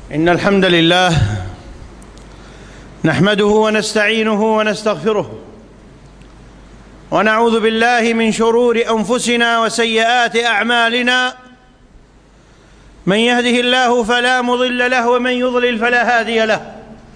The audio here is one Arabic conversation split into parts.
إن الحمد لله نحمده ونستعينه ونستغفره ونعوذ بالله من شرور أنفسنا وسيئات أعمالنا. من يهده الله فلا مضل له ومن يضلل فلا هادي له،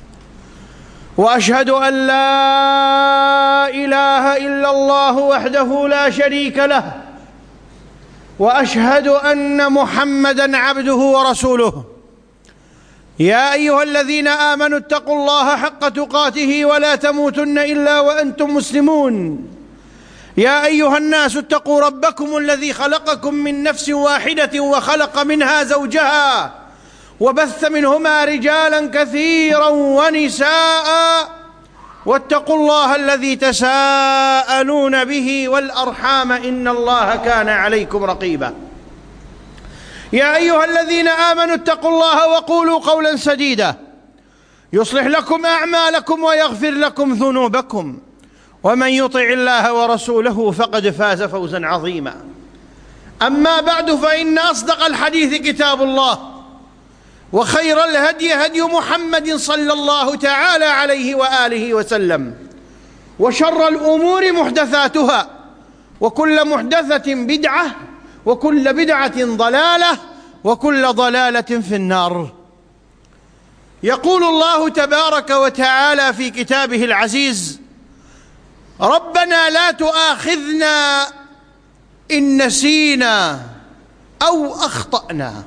وأشهد أن لا إله إلا الله وحده لا شريك له، وأشهد أن محمدًا عبده ورسوله. يا أيها الذين آمنوا اتقوا الله حق تقاته ولا تموتن إلا وأنتم مسلمون. يا أيها الناس اتقوا ربكم الذي خلقكم من نفس واحدة وخلق منها زوجها وبث منهما رجالا كثيرا ونساء، واتقوا الله الذي تساءلون به والأرحام إن الله كان عليكم رقيبا. يا أيها الذين آمنوا اتقوا الله وقولوا قولا سديدا يصلح لكم أعمالكم ويغفر لكم ذنوبكم، ومن يطع الله ورسوله فقد فاز فوزا عظيما. أما بعد، فإن أصدق الحديث كتاب الله، وخير الهدي هدي محمد صلى الله تعالى عليه وآله وسلم، وشر الأمور محدثاتها، وكل محدثة بدعة، وكل بدعة ضلالة، وكل ضلالة في النار. يقول الله تبارك وتعالى في كتابه العزيز: ربنا لا تؤاخذنا إن نسينا أو أخطأنا،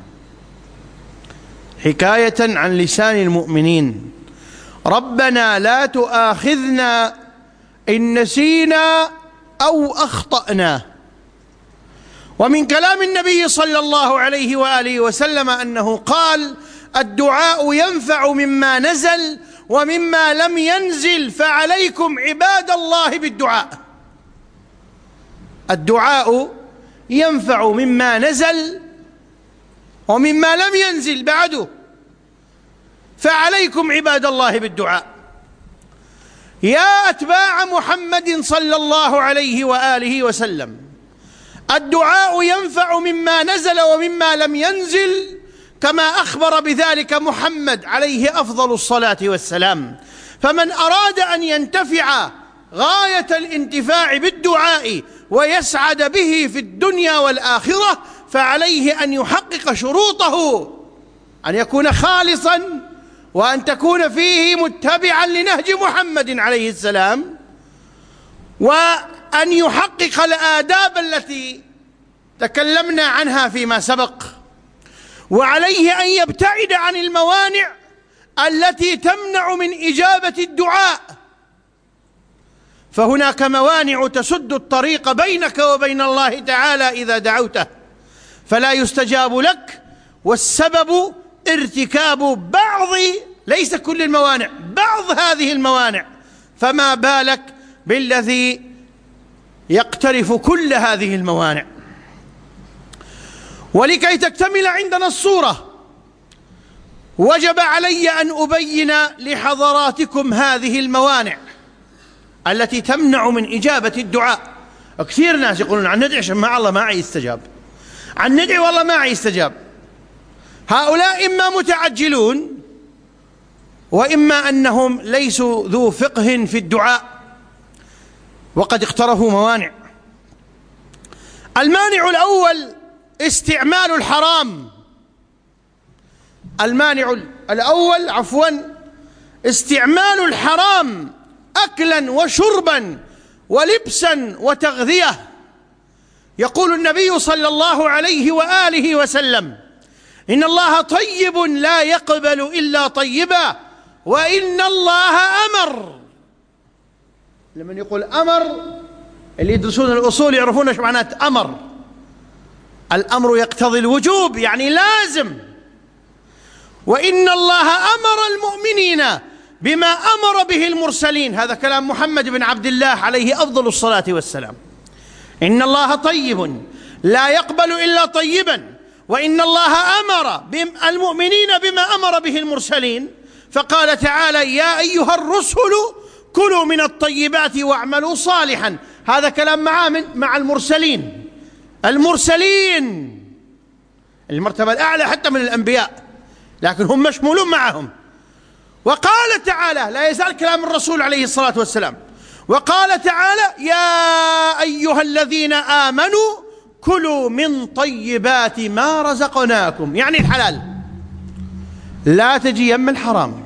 حكاية عن لسان المؤمنين. ربنا لا تؤاخذنا إن نسينا أو أخطأنا. ومن كلام النبي صلى الله عليه وآله وسلم أنه قال: الدعاء ينفع مما نزل ومما لم ينزل، فعليكم عباد الله بالدعاء. الدعاء ينفع مما نزل ومما لم ينزل بعده، فعليكم عباد الله بالدعاء. يا أتباع محمد صلى الله عليه وآله وسلم، الدعاء ينفع مما نزل ومما لم ينزل، كما أخبر بذلك محمد عليه أفضل الصلاة والسلام. فمن أراد أن ينتفع غاية الانتفاع بالدعاء ويسعد به في الدنيا والآخرة، فعليه أن يحقق شروطه: أن يكون خالصا، وأن تكون فيه متبعا لنهج محمد عليه السلام، وأن يحقق الآداب التي تكلمنا عنها فيما سبق، وعليه أن يبتعد عن الموانع التي تمنع من إجابة الدعاء، فهناك موانع تسد الطريق بينك وبين الله تعالى إذا دعوته فلا يستجاب لك، والسبب ارتكاب بعض، ليس كل الموانع، بعض هذه الموانع، فما بالك بالذي يقترف كل هذه الموانع. ولكي تكتمل عندنا الصورة، وجب علي أن أبين لحضراتكم هذه الموانع التي تمنع من إجابة الدعاء. كثير ناس يقولون عن ندعي عشان مع الله ما يستجاب، عن ندعي والله ما يستجاب. هؤلاء إما متعجلون، وإما أنهم ليسوا ذو فقه في الدعاء، وقد اقترفوا موانع. المانع الأول استعمال الحرام. المانع الأول استعمال الحرام أكلا وشربا ولبسا وتغذية. يقول النبي صلى الله عليه وآله وسلم: إن الله طيب لا يقبل إلا طيبا، وإن الله أمر. لما يقول أمر، اللي يدرسون الأصول يعرفون ايش معناه أمر. الأمر يقتضي الوجوب، يعني لازم. وإن الله أمر المؤمنين بما أمر به المرسلين. هذا كلام محمد بن عبد الله عليه أفضل الصلاة والسلام. إن الله طيب لا يقبل إلا طيبا، وإن الله أمر المؤمنين بما أمر به المرسلين، فقال تعالى: يا أيها الرسل كلوا من الطيبات واعملوا صالحا. هذا كلام مع المرسلين، المرتبة الأعلى حتى من الأنبياء. لكن هم مشمولون معهم. وقال تعالى، لا يزال كلام الرسول عليه الصلاة والسلام، وقال تعالى: يا أيها الذين آمنوا كلوا من طيبات ما رزقناكم، يعني الحلال، لا تجي يم الحرام.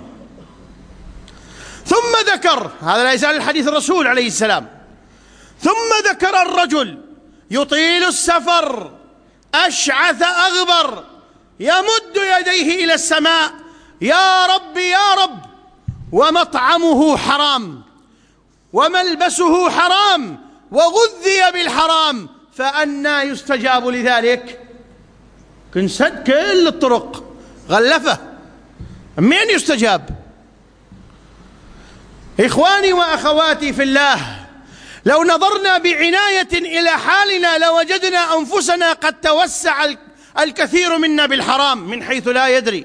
ثم ذكر، هذا لا يزال الحديث الرسول عليه السلام، ثم ذكر الرجل يطيل السفر أشعث أغبر يمد يديه إلى السماء: يا رب يا رب، ومطعمه حرام وملبسه حرام وغذي بالحرام، فأنى يستجاب لذلك؟ كنسد كل الطرق غلفه، من يستجاب؟ إخواني وأخواتي في الله، لو نظرنا بعناية إلى حالنا لوجدنا أنفسنا قد توسع الكثير منا بالحرام من حيث لا يدري،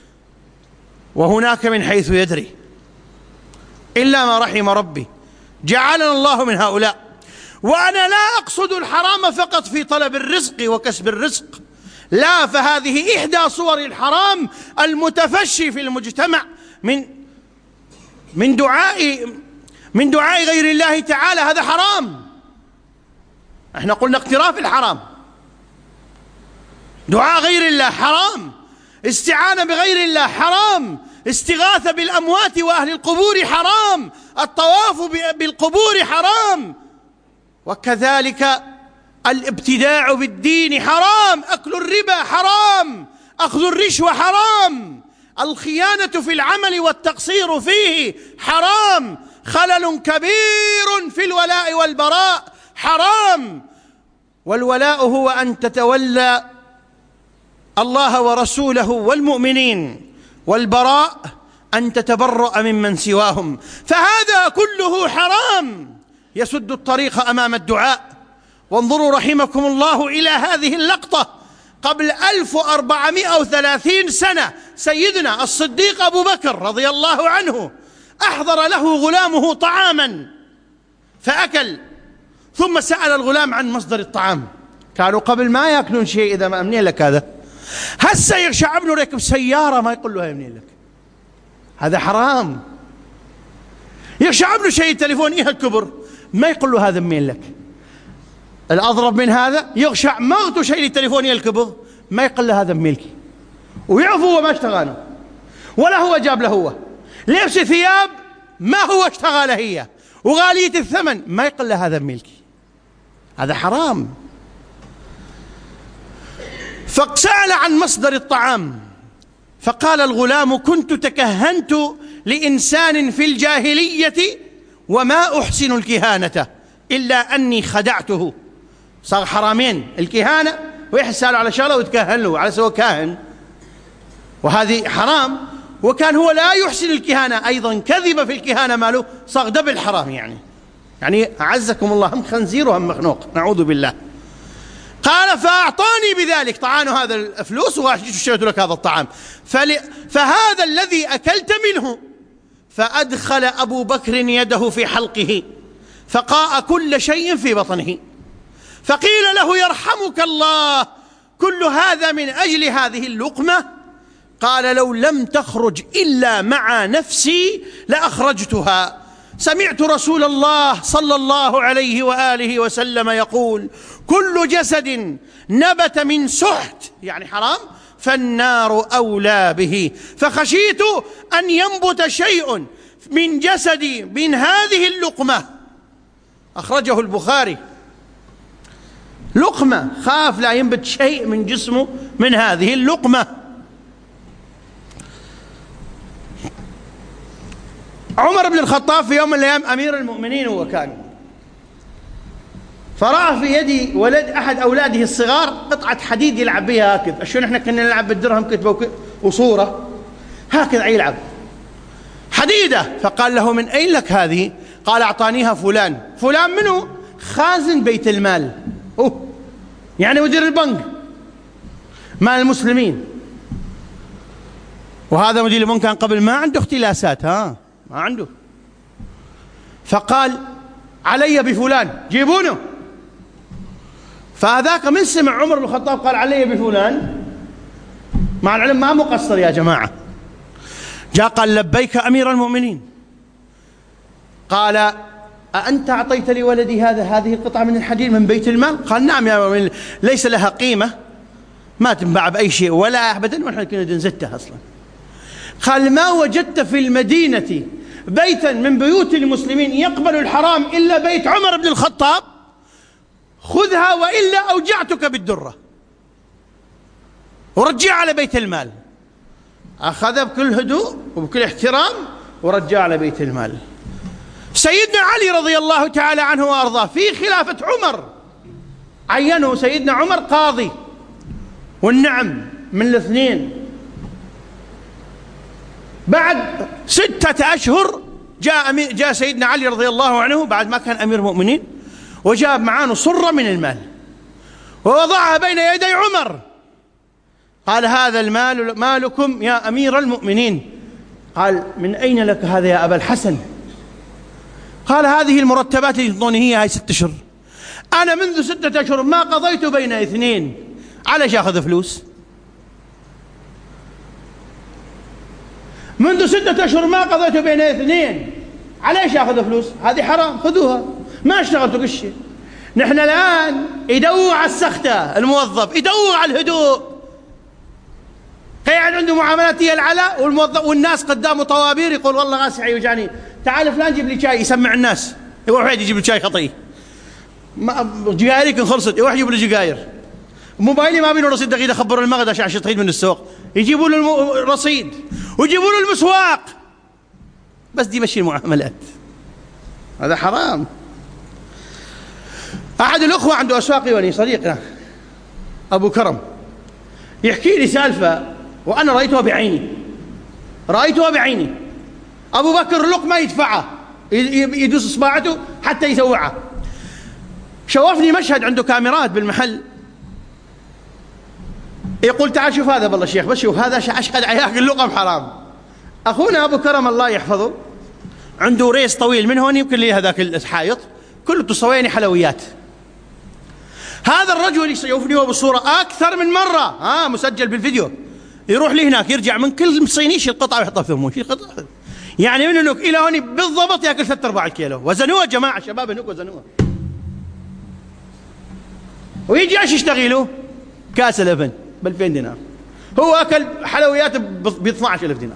وهناك من حيث يدري، إلا ما رحم ربي، جعلنا الله من هؤلاء. وأنا لا أقصد الحرام فقط في طلب الرزق وكسب الرزق، لا، فهذه إحدى صور الحرام المتفشي في المجتمع من دعاء غير الله تعالى، هذا حرام. احنا قلنا اقتراف الحرام، دعاء غير الله حرام، استعانة بغير الله حرام، استغاثة بالأموات وأهل القبور حرام، الطواف بالقبور حرام، وكذلك الابتداع بالدين حرام، أكل الربا حرام، أخذ الرشوة حرام، الخيانة في العمل والتقصير فيه حرام، خلل كبير في الولاء والبراء حرام. والولاء هو أن تتولى الله ورسوله والمؤمنين، والبراء أن تتبرأ ممن سواهم، فهذا كله حرام يسد الطريق أمام الدعاء. وانظروا رحمكم الله إلى هذه اللقطة: قبل 1430 سنة سيدنا الصديق أبو بكر رضي الله عنه أحضر له غلامه طعاما فأكل، ثم سأل الغلام عن مصدر الطعام. كانوا قبل ما يأكلون شيء، إذا ما منين لك هذا؟ هسه يرشع ابنه ركب سيارة ما يقول له هاي منين لك، هذا حرام. يرشع ابنه شيء تليفون إيه الكبر، ما يقول له هذا منين لك. الأضرب من هذا يغشع مغته شيء التليفون الكبر، ما يقول له هذا ملكي، ويعرف هو ما اشتغله ولا هو جاب له، هو لبس ثياب ما هو اشتغله هي، وغالية الثمن، ما يقول له هذا ملكي، هذا حرام. فسأل عن مصدر الطعام، فقال الغلام: كنت تكهنت لإنسان في الجاهلية وما أحسن الكهانة إلا أني خدعته. صار حرامين، الكهانة ويحسال على شغله ويتكهن له على سوى كاهن، وهذه حرام. وكان هو لا يحسن الكهانة أيضا، كذب في الكهانة ماله، صار دبل حرام. يعني أعزكم الله، هم خنزير وهم مخنوق، نعوذ بالله. قال: فأعطاني بذلك، طعانه هذا الفلوس واشتريت لك هذا الطعام، فهذا الذي أكلت منه. فأدخل أبو بكر يده في حلقه فقاء كل شيء في بطنه، فقيل له: يرحمك الله، كل هذا من أجل هذه اللقمة؟ قال: لو لم تخرج إلا مع نفسي لأخرجتها. سمعت رسول الله صلى الله عليه وآله وسلم يقول: كل جسد نبت من سحت، يعني حرام، فالنار أولى به. فخشيت أن ينبت شيء من جسدي من هذه اللقمة. أخرجه البخاري. لقمة، خاف لا ينبت شيء من جسمه من هذه اللقمة. عمر بن الخطاب في يوم من الأيام أمير المؤمنين هو كان، فرأى في يد ولد أحد أولاده الصغار قطعة حديد يلعب بها هكذا، شلون احنا كنا نلعب بالدرهم كتبة وصورة هكذا يلعب حديدة. فقال له: من أين لك هذه؟ قال: أعطانيها فلان. فلان منه؟ خازن بيت المال، يعني مدير البنك مال المسلمين. وهذا مدير البنك كان قبل ما عنده اختلاسات، ما عنده. فقال: علي بفلان، جيبونه. فهذاك من سمع عمر بن الخطاب قال علي بفلان، مع العلم ما مقصر يا جماعة. جاء قال لبيك أمير المؤمنين. قال أأنت أعطيت لولدي هذه القطعة من الحديد من بيت المال؟ قال نعم يا أمير، ليس لها قيمة، ما تنباع بأي شيء ولا أبدا، ونحن كنا نزتها أصلا. قال ما وجدت في المدينة بيتا من بيوت المسلمين يقبل الحرام إلا بيت عمر بن الخطاب، خذها وإلا أوجعتك بالدرة، ورجع على بيت المال. أخذ بكل هدوء وبكل احترام ورجع على بيت المال. سيدنا علي رضي الله تعالى عنه وأرضاه في خلافة عمر عينه سيدنا عمر قاضي، والنعم من الاثنين. بعد 6 أشهر جاء سيدنا علي رضي الله عنه بعد ما كان أمير المؤمنين، وجاب معاه صرة من المال ووضعها بين يدي عمر. قال هذا المال مالكم يا أمير المؤمنين. قال من أين لك هذا يا أبا الحسن؟ قال هذه المرتبات اللي تعطوني هي 6 أشهر، أنا منذ 6 أشهر ما قضيت بين 2، عليش أخذ فلوس؟ منذ 6 أشهر ما قضيت بين 2، عليش أخذ فلوس؟ هذه حرام، خذوها، ما اشتغلتوا كل شيء. نحن الآن يدور على السخطة، الموظف يدور على الهدوء، قاعد عنده معاملات هي العلاء، والناس قدامه طوابير يقول والله راسي يوجعني، تعال فلان جيب لي شاي، يسمع الناس، يروح واحد يجيب لي شاي خطيه، جقايرك انخلصت، يروح يجيب لي جقاير، موبايلي ما بينه رصيد دقيقة، خبر المغرب عشان تغيد من السوق، يجيبوا له الرصيد ويجيبوا له المسواق، بس دي مشي المعاملات، هذا حرام. أحد الأخوة عنده أسواقي ولي صديقنا أبو كرم يحكي لي سالفة وأنا رأيتها بعيني. أبو بكر اللقمة يدفعها، يدوس إصبعته حتى يسوعها. شوفني مشهد عنده كاميرات بالمحل، يقول تعال شوف هذا بالله شيخ، بس شوف هذا أشقد عياك اللقم حرام. أخونا أبو كرم الله يحفظه عنده ريس طويل من هون يمكن لي هذاك الحائط كله تصويني حلويات. هذا الرجل يشوفني هو بالصورة أكثر من مرة، مسجل بالفيديو، يروح لي هناك يرجع من كل صيني يشيل قطعة ويحطها في فمه، يشيل قطعة، يعني من هناك إلى هون بالضبط يأكل 3/4 كيلو. وزنوه جماعة شباب هناك وزنوه، ويجي ايش يشتغلوا؟ كاس لبن ب2000 دينار، هو أكل حلويات ب 12,000 دينار.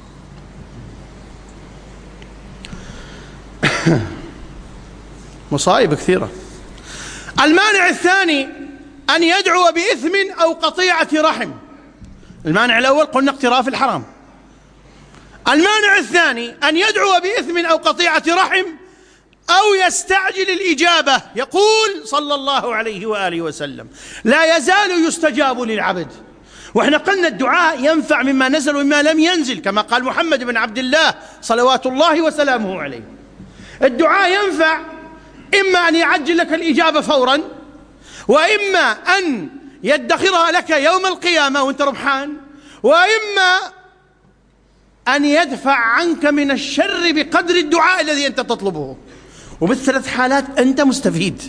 مصايب كثيرة. المانع الثاني أن يدعو بإثم أو قطيعة رحم. المانع الأول قلنا اقتراف الحرام. المانع الثاني أن يدعو بإثم أو قطيعة رحم أو يستعجل الإجابة. يقول صلى الله عليه وآله وسلم لا يزال يستجاب للعبد. وإحنا قلنا الدعاء ينفع مما نزل ومما لم ينزل، كما قال محمد بن عبد الله صلوات الله وسلامه عليه. الدعاء ينفع إما أن يعجل لك الإجابة فورا، وإما أن يدخرها لك يوم القيامة وانت ربحان، وإما أن يدفع عنك من الشر بقدر الدعاء الذي أنت تطلبه، وبالثلاث حالات أنت مستفيد.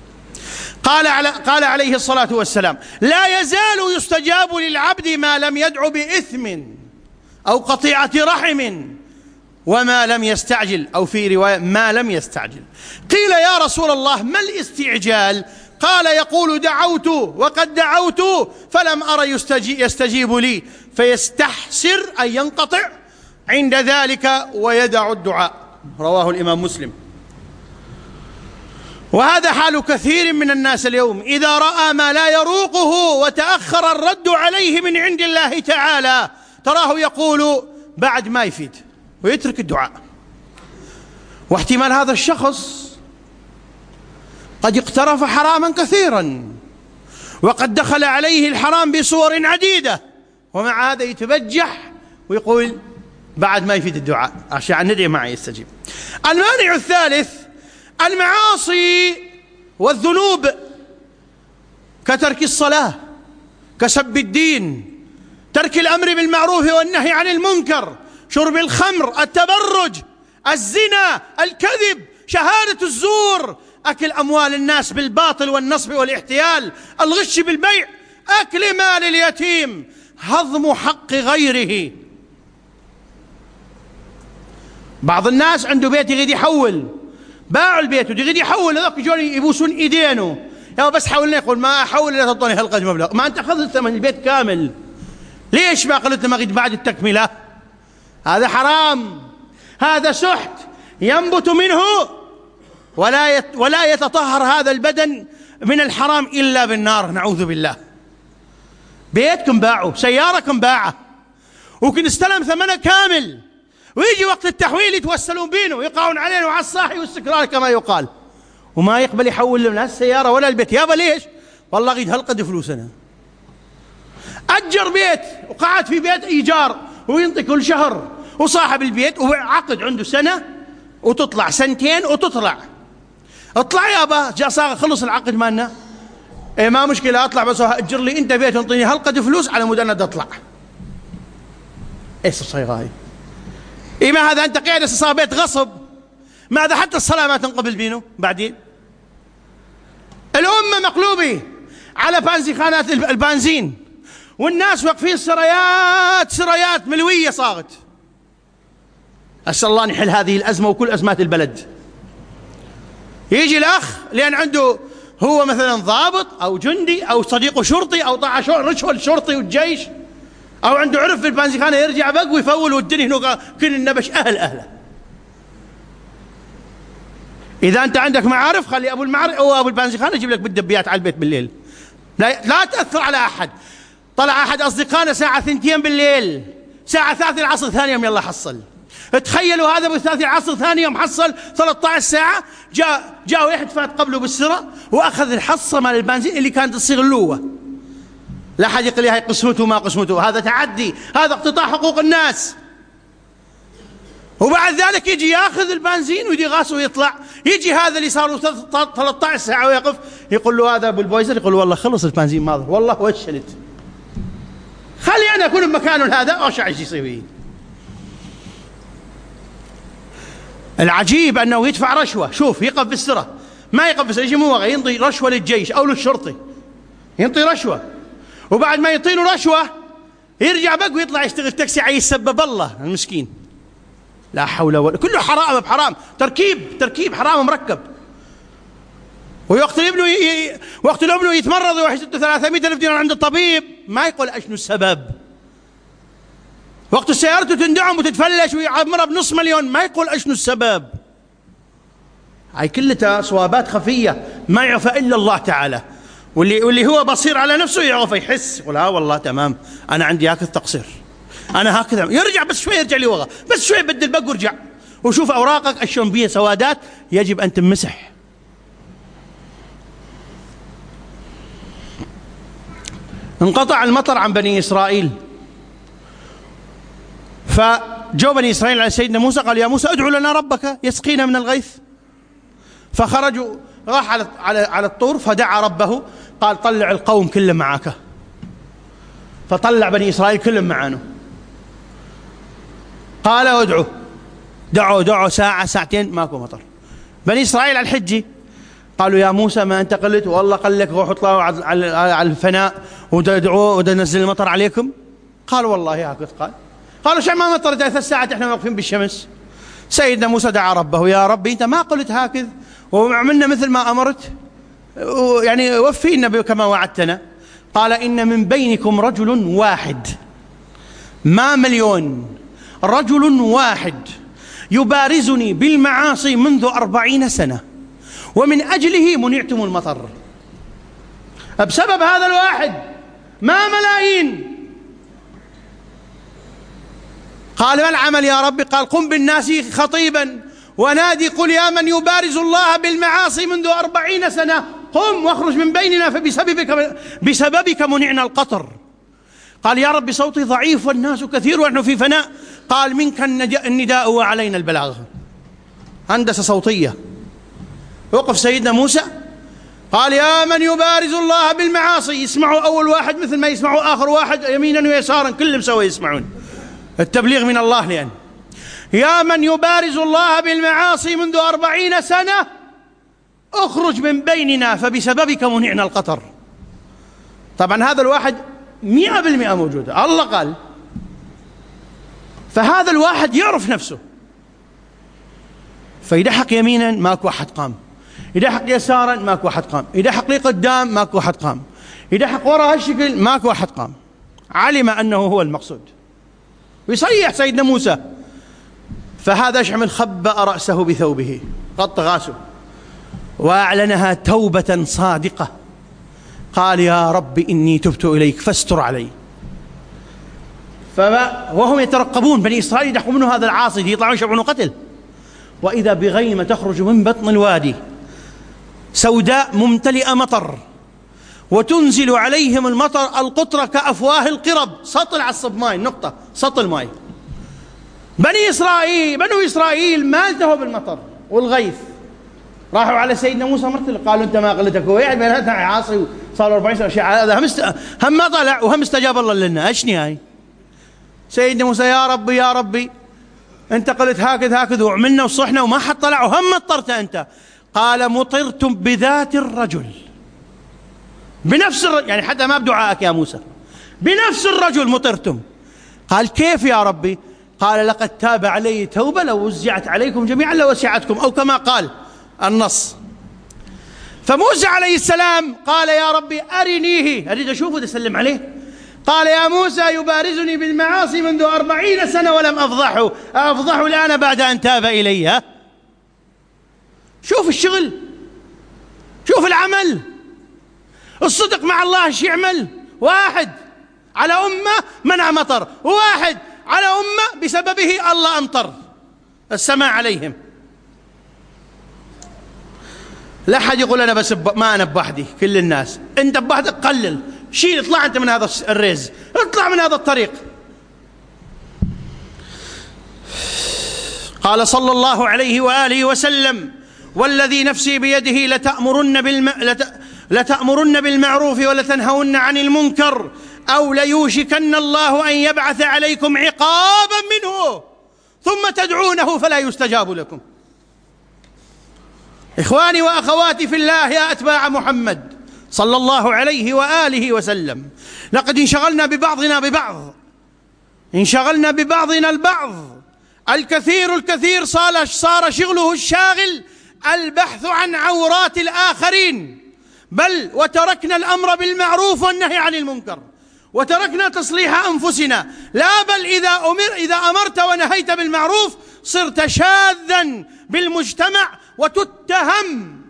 قال عليه الصلاة والسلام لا يزال يستجاب للعبد ما لم يدعو بإثم أو قطيعة رحم وما لم يستعجل، أو في رواية ما لم يستعجل. قيل يا رسول الله ما الاستعجال؟ قال يقول دعوت وقد دعوت فلم أرى يستجيب لي، فيستحسر أن ينقطع عند ذلك ويدع الدعاء. رواه الإمام مسلم. وهذا حال كثير من الناس اليوم، إذا رأى ما لا يروقه وتأخر الرد عليه من عند الله تعالى تراه يقول بعد ما يفيد ويترك الدعاء. واحتمال هذا الشخص قد اقترف حراما كثيرا، وقد دخل عليه الحرام بصور عديدة، ومع هذا يتبجح ويقول بعد ما يفيد الدعاء عشان ندعي معه يستجيب. المانع الثالث المعاصي والذنوب، كترك الصلاة، كسب الدين، ترك الأمر بالمعروف والنهي عن المنكر، شرب الخمر، التبرج، الزنا، الكذب، شهادة الزور، أكل أموال الناس بالباطل والنصب والاحتيال، الغش بالبيع، أكل مال اليتيم. هضم حق غيره. بعض الناس عنده بيت يريد يحول، باعوا البيت ويريد يحول، هذوك يجون يبوسون ايدينه، يا بس حولنا، يقول ما احول الا تعطوني هالقد مبلغ. ما انت اخذت ثمن البيت كامل، ليش ما قلت ما اريد بعد التكمله؟ هذا حرام، هذا سحت ينبت منه ولا يتطهر هذا البدن من الحرام إلا بالنار، نعوذ بالله. بيتكم باعوا، سياركم باعه، وكن استلم ثمنه كامل، ويجي وقت التحويل يتوسلون بينه ويقعون علينا وعلى الصاحي والسكران كما يقال، وما يقبل يحول لنا السيارة ولا البيت. يابا ليش؟ والله غيد هالقد فلوسنا. أجر بيت وقعد في بيت إيجار وينطي كل شهر، وصاحب البيت وعقد عنده سنة وتطلع، سنتين وتطلع، اطلع يابا، جاء صار خلص العقد مالنا، إيه ما مشكلة، اطلع بس اجر لي انت بيت وانطيني هالقد فلوس على مود انا اطلع. ايش الصيغة هاي؟ إيه ما هذا انت قاعد صار بيت غصب، ماذا حتى الصلاة ما تنقبل بينه بعدين. الأمة مقلوبة على بنزيخانات البنزين، والناس واقفين سريات ملوية صارت. أسأل الله أن يحل هذه الأزمة وكل أزمات البلد. يجي الأخ لأن عنده هو مثلا ضابط أو جندي أو صديقه شرطي أو طاع رشوة الشرطي والجيش، أو عنده عرف في البنزيخانة، يرجع بق ويفول والدنيا هنا كل النبش أهله. إذا أنت عندك معارف خلي أبو المعارف أو أبو البنزيخانة يجيب لك بالدبيات على البيت بالليل، لا تأثر على أحد. طلع أحد أصدقائنا الساعة 2 بالليل، الساعة 3 العصر ثاني يوم يلا حصل. تخيلوا هذا ب3 العصر ثاني يوم حصل 13 ساعة، جاء واحد فات قبله بالسرة وأخذ الحصة مال البنزين اللي كانت تصير اللوة. لا حد يقول لي هاي قسمته ما قسمته، هذا تعدي، هذا اقتطاع حقوق الناس. وبعد ذلك يجي ياخذ البنزين ويجي غاسه ويطلع، يجي هذا اللي صار له 13 ساعة ويقف، يقول له هذا ابو البويزر، يقول له والله خلص البنزين ما ظهر، والله وشلت، خلي انا اكون بمكانه هذا اوش ايش يسوي. العجيب انه يدفع رشوه، شوف يقف بالسرة، ما يقف بالسرة، يجي موغى ينطي رشوه للجيش او للشرطي، ينطي رشوه، وبعد ما يعطي له رشوه يرجع بق ويطلع يشتغل تاكسي عايز يسبب الله المسكين. لا حول ولا، كله حرام بحرام، تركيب حرام مركب. ويقتل ابنه يتمرض ويروح يسد 300,000 دينار عند الطبيب، ما يقول اشنو السبب. وقت سيارته تندعم وتتفلش ويعمرها بنص مليون، ما يقول اشنو السبب. هاي كلها صوابات خفية ما يعرف الا الله تعالى، واللي هو بصير على نفسه يعرف، يحس يقول ها والله تمام انا عندي هكذا تقصير، انا هكذا، يرجع بس شوي، يرجع لورا بس شوي، بدل بق وارجع وشوف اوراقك اشون بيها سوادات يجب ان تمسح. انقطع المطر عن بني اسرائيل، فجاء بني اسرائيل على سيدنا موسى قال يا موسى ادعو لنا ربك يسقينا من الغيث. فخرجوا، راح على الطور فدعا ربه، قال طلع القوم كلهم معك، فطلع بني اسرائيل كلهم معانه. قال ادعوا، دعوا ساعة ساعتين ماكو مطر. بني إسرائيل على الحجة قالوا يا موسى ما أنت قلت والله قال لك روحوا اطلعوا على الفناء ودعوا ونزل المطر عليكم. قال والله هكذا. قالوا شو ما مطرت 3 ساعات احنا واقفين بالشمس. سيدنا موسى دعا ربه يا ربي أنت ما قلت هكذا وعملنا مثل ما أمرت، يعني وفينا كما وعدتنا. قال إن من بينكم رجل واحد، ما مليون، رجل واحد يبارزني بالمعاصي منذ 40 سنة ومن أجله منعتم المطر. بسبب هذا الواحد ما ملايين. قال ما العمل يا ربي؟ قال قم بالناس خطيبا ونادي قل يا من يبارز الله بالمعاصي منذ 40 سنة قم واخرج من بيننا فبسببك منعنا القطر. قال يا رب صوتي ضعيف والناس كثير ونحن في فناء. قال منك النداء وعلينا البلاغ. هندسة صوتية. وقف سيدنا موسى قال يا من يبارز الله بالمعاصي. يسمعوا أول واحد مثل ما يسمعوا آخر واحد يمينا ويسارا، كلهم سوا يسمعون. التبليغ من الله. لأن يا من يبارز الله بالمعاصي منذ 40 سنة اخرج من بيننا فبسببك منعنا القطر. طبعا هذا الواحد 100% موجودة، الله قال. فهذا الواحد يعرف نفسه، فيدحق يمينا ماكو أحد قام، يدحق يسارا ماكو أحد قام، يدحق لقدام ماكو أحد قام، يدحق وراء هالشكل ماكو أحد قام. علم أنه هو المقصود، ويصيح سيدنا موسى. فهذا أشعمل خبأ رأسه بثوبه، غط راسه وأعلنها توبة صادقة، قال يا رب إني تبت إليك فاستر علي. وهم يترقبون، بني إسرائيل يدحقوا منه هذا العاصي يطلعون يشبعون قتل، وإذا بغيمة تخرج من بطن الوادي سوداء ممتلئة مطر، وتنزل عليهم المطر القطرة كأفواه القرب، سطل على الصب ماي، نقطة سطل ماي. بنو إسرائيل ما التهوا بالمطر والغيث، راحوا على سيدنا موسى مرتل قالوا أنت ما قلتك هو يعني بيناتنا عاصي صار 40 سنة شيء هذا هم ما طلع وهم استجاب الله لنا. أشني هاي سيدنا موسى يا ربي يا ربي أنت قلت هكذا وعملنا وصحنا وما حد طلع وهم مطرت أنت. قال مطرتم بذات الرجل، بنفس الرجل، يعني حتى ما بدعائك يا موسى، بنفس الرجل مطرتم. قال كيف يا ربي؟ قال لقد تاب علي توبة لو وزعت عليكم جميعا لوسعتكم، أو كما قال النص. فموسى عليه السلام قال يا ربي أرنيه، أريد أشوفه تسلم عليه. قال يا موسى يبارزني بالمعاصي منذ 40 سنة ولم أفضحه، أفضحه الآن بعد أن تاب إلي؟ شوف الشغل، شوف العمل، الصدق مع الله ايش يعمل. واحد على أمة منع مطر، وواحد على أمة بسببه الله أمطر السماء عليهم. لا أحد يقول أنا بس ما أنا بوحدي، كل الناس. أنت بوحدك قلل، شيل، اطلع أنت من هذا الريز، اطلع من هذا الطريق. قال صلى الله عليه وآله وسلم والذي نفسي بيده لتأمرن بالمعروف ولتنهون عن المنكر أو ليوشكن الله أن يبعث عليكم عقابا منه ثم تدعونه فلا يستجاب لكم. إخواني وأخواتي في الله يا أتباع محمد صلى الله عليه وآله وسلم، لقد انشغلنا ببعضنا البعض. الكثير صار شغله الشاغل البحث عن عورات الآخرين، بل وتركنا الأمر بالمعروف والنهي عن المنكر، وتركنا تصليح أنفسنا. لا بل إذا أمرت ونهيت بالمعروف صرت شاذا بالمجتمع وتتهم.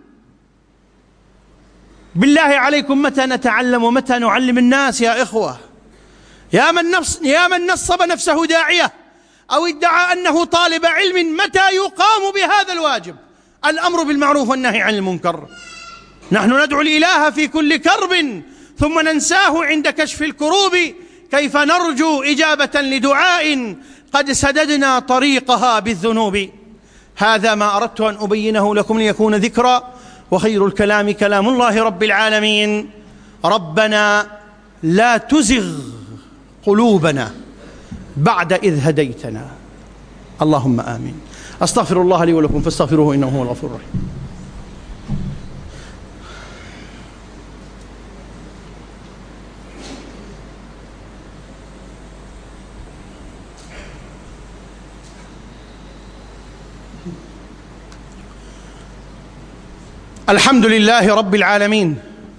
بالله عليكم متى نتعلم ومتى نعلم الناس يا إخوة؟ يا من نصب نفسه داعية أو ادعى أنه طالب علم، متى يقام بهذا الواجب، الأمر بالمعروف والنهي عن المنكر؟ نحن ندعو الإله في كل كرب ثم ننساه عند كشف الكروب، كيف نرجو إجابة لدعاء قد سددنا طريقها بالذنوب. هذا ما أردت أن أبينه لكم ليكون ذكرى، وخير الكلام كلام الله رب العالمين. ربنا لا تزغ قلوبنا بعد إذ هديتنا، اللهم آمين. أستغفر الله لي ولكم فاستغفروه إنه هو الغفور الرحيم. الحمد لله رب العالمين،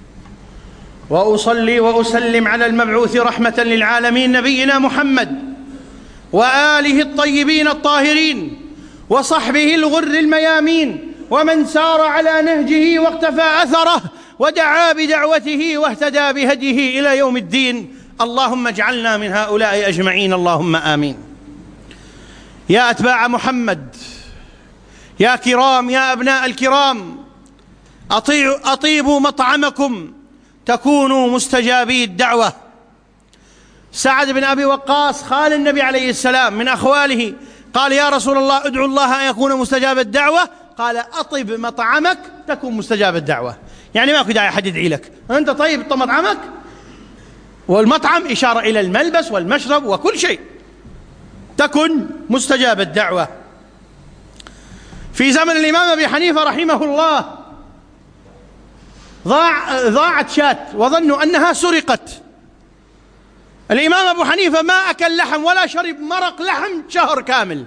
وأصلي وأسلم على المبعوث رحمة للعالمين نبينا محمد وآله الطيبين الطاهرين وصحبه الغر الميامين ومن سار على نهجه واقتفى أثره ودعا بدعوته واهتدى بهديه إلى يوم الدين. اللهم اجعلنا من هؤلاء أجمعين، اللهم آمين. يا أتباع محمد، يا كرام، يا أبناء الكرام، أطيبوا مطعمكم تكونوا مستجابي الدعوة. سعد بن أبي وقاص خال النبي عليه السلام من أخواله، قال يا رسول الله ادعو الله أن يكون مستجاب الدعوة. قال أطب مطعمك تكون مستجاب الدعوة، يعني ما في داعي أحد يدعي لك، أنت طيب مطعمك. والمطعم إشارة إلى الملبس والمشرب وكل شيء، تكن مستجاب الدعوة. في زمن الإمام أبي حنيفة رحمه الله ضاعت شاة وظنوا أنها سرقت، الإمام أبو حنيفة ما أكل لحم ولا شرب مرق لحم شهر كامل،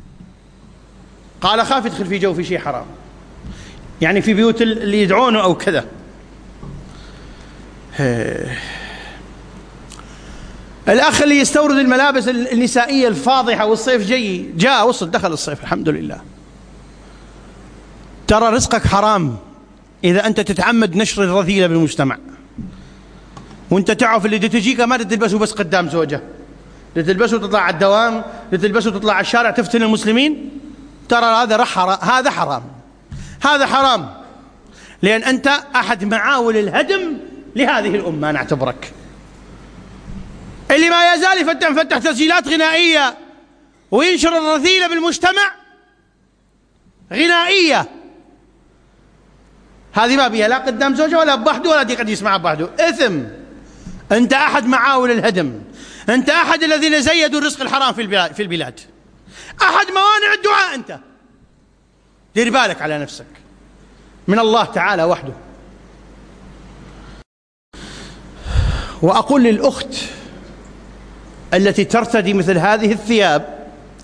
قال خاف يدخل في جوفي شيء حرام، يعني في بيوت اللي يدعونه أو كذا. الأخ اللي يستورد الملابس النسائية الفاضحة والصيف جاء وصل دخل الصيف الحمد لله. ترى رزقك حرام إذا أنت تتعمد نشر الرذيلة بالمجتمع، وأنت تعرف اللي تجيك ما تلبسه بس قدام زوجة، تلبسه تطلع على الدوام، تلبسه تطلع على الشارع تفتن المسلمين. ترى هذا حرام، هذا حرام، لأن أنت أحد معاول الهدم لهذه الأمة نعتبرك. اللي ما يزال يفتح تسجيلات غنائية وينشر الرذيلة بالمجتمع غنائية، هذه ما بيها لا قدام زوجة ولا بوحده ولا دي قد يسمعها بوحده، إثم. أنت أحد معاول الهدم، أنت أحد الذين زيدوا الرزق الحرام في البلاد، أحد موانع الدعاء. أنت دير بالك على نفسك من الله تعالى وحده. وأقول للأخت التي ترتدي مثل هذه الثياب: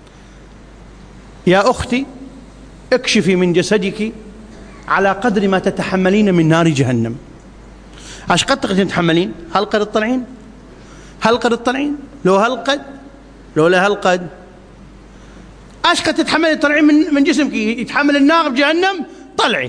يا أختي اكشفي من جسدك على قدر ما تتحملين من نار جهنم. ايش قد تقدرين تتحملين؟ هل قد تطلعين؟ هل قد تطلعين؟ لو لا هل قد ايش قد تتحملين تطلعين من جسمك يتحمل النار بجهنم؟ طلعي.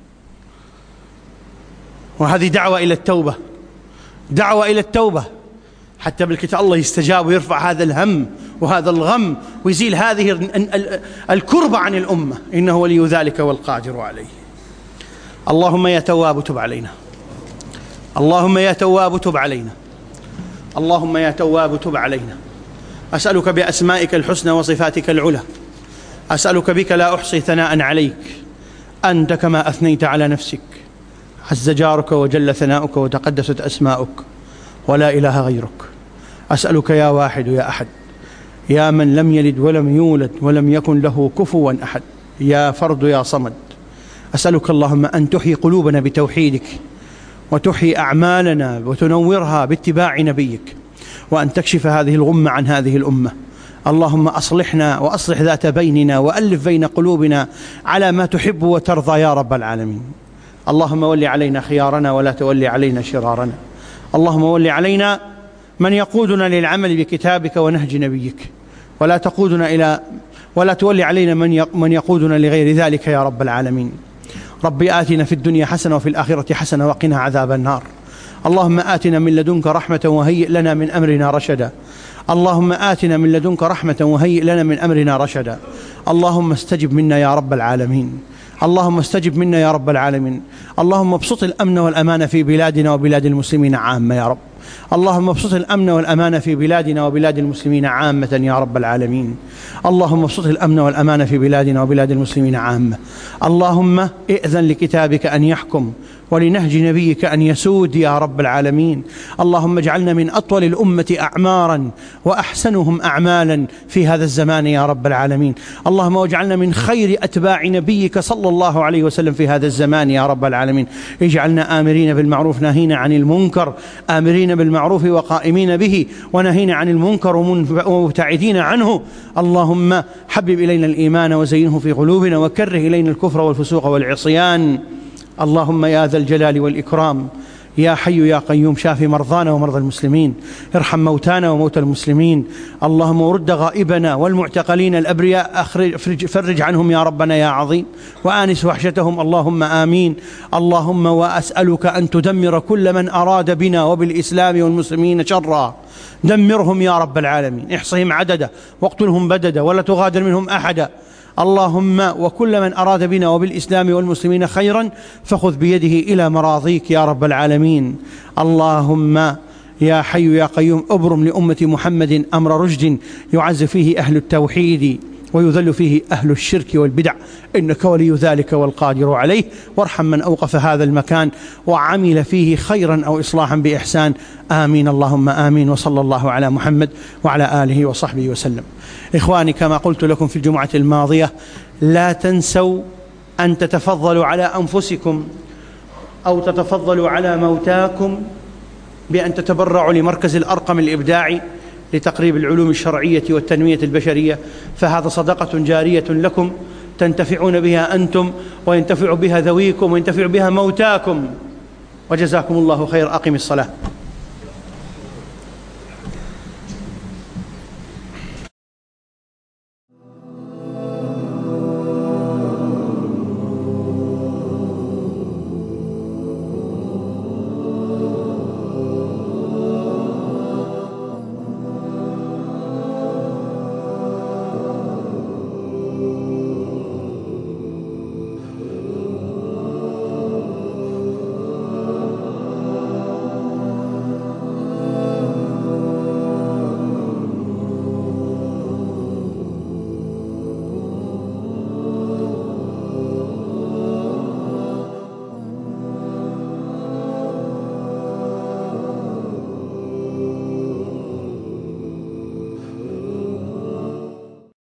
وهذه دعوة إلى التوبة، دعوة إلى التوبة، حتى بالكتاب الله يستجاب ويرفع هذا الهم وهذا الغم ويزيل هذه الكربة عن الأمة، إنه ولي ذلك والقادر عليه. اللهم يا تواب تب علينا، اللهم يا تواب تب علينا، اللهم يا تواب تب علينا. أسألك بأسمائك الحسنى وصفاتك العلى، أسألك بك لا أحصي ثناء عليك أنت كما أثنيت على نفسك، عز جارك وجل ثناؤك وتقدست أسماؤك ولا إله غيرك. أسألك يا واحد يا أحد، يا من لم يلد ولم يولد ولم يكن له كفوا أحد، يا فرد يا صمد، أسألك اللهم أن تحيي قلوبنا بتوحيدك، وتحيي أعمالنا وتنورها باتباع نبيك، وأن تكشف هذه الغمة عن هذه الأمة. اللهم أصلحنا وأصلح ذات بيننا وألف بين قلوبنا على ما تحب وترضى يا رب العالمين. اللهم ول علينا خيارنا ولا تولي علينا شرارنا. اللهم ول علينا من يقودنا للعمل بكتابك ونهج نبيك، ولا تولي علينا من يقودنا لغير ذلك يا رب العالمين. ربي آتنا في الدنيا حسنة وفي الآخرة حسنة وقنا عذاب النار. اللهم آتنا من لدنك رحمة وهيئ لنا من أمرنا رشدا. اللهم آتنا من لدنك رحمة وهيئ لنا من أمرنا رشدا. اللهم استجب منا يا رب العالمين، اللهم استجب منا يا رب العالمين. اللهم ابسط الأمن والأمان في بلادنا وبلاد المسلمين عامة يا رب. اللهم ابسط الأمن والأمان في بلادنا وبلاد المسلمين عامة يا رب العالمين. اللهم ابسط الأمن والأمان في بلادنا وبلاد المسلمين عامة. اللهم ائذن لكتابك أن يحكم ولنهج نبيك أن يسود يا رب العالمين. اللهم اجعلنا من أطول الأمة أعمارا وأحسنهم أعمالا في هذا الزمان يا رب العالمين. اللهم واجعلنا من خير أتباع نبيك صلى الله عليه وسلم في هذا الزمان يا رب العالمين. اجعلنا آمرين بالمعروف ناهين عن المنكر، آمرين بالمعروف وقائمين به، ونهين عن المنكر ومبتعدين عنه. اللهم حبب إلينا الإيمان وزينه في قلوبنا، وكره إلينا الكفر والفسوق والعصيان. اللهم يا ذا الجلال والإكرام يا حي يا قيوم شافي مرضانا ومرضى المسلمين، ارحم موتانا وموتى المسلمين. اللهم ورد غائبنا والمعتقلين الأبرياء فرج عنهم يا ربنا يا عظيم، وآنس وحشتهم اللهم آمين. اللهم وأسألك أن تدمر كل من أراد بنا وبالإسلام والمسلمين شرا، دمرهم يا رب العالمين، احصهم عددا واقتلهم بددا ولا تغادر منهم أحدا. اللهم وكل من أراد بنا وبالإسلام والمسلمين خيرا فخذ بيده إلى مراضيك يا رب العالمين. اللهم يا حي يا قيوم أبرم لأمة محمد أمر رشد يعز فيه أهل التوحيد ويذل فيه أهل الشرك والبدع، إنك ولي ذلك والقادر عليه. وارحم من أوقف هذا المكان وعمل فيه خيرا أو إصلاحا بإحسان. آمين اللهم آمين. وصلى الله على محمد وعلى آله وصحبه وسلم. إخواني، كما قلت لكم في الجمعة الماضية، لا تنسوا أن تتفضلوا على أنفسكم أو تتفضلوا على موتاكم بأن تتبرعوا لمركز الأرقم الإبداعي لتقريب العلوم الشرعية والتنمية البشرية، فهذا صدقة جارية لكم تنتفعون بها أنتم وينتفع بها ذويكم وينتفع بها موتاكم، وجزاكم الله خير. أقم الصلاة.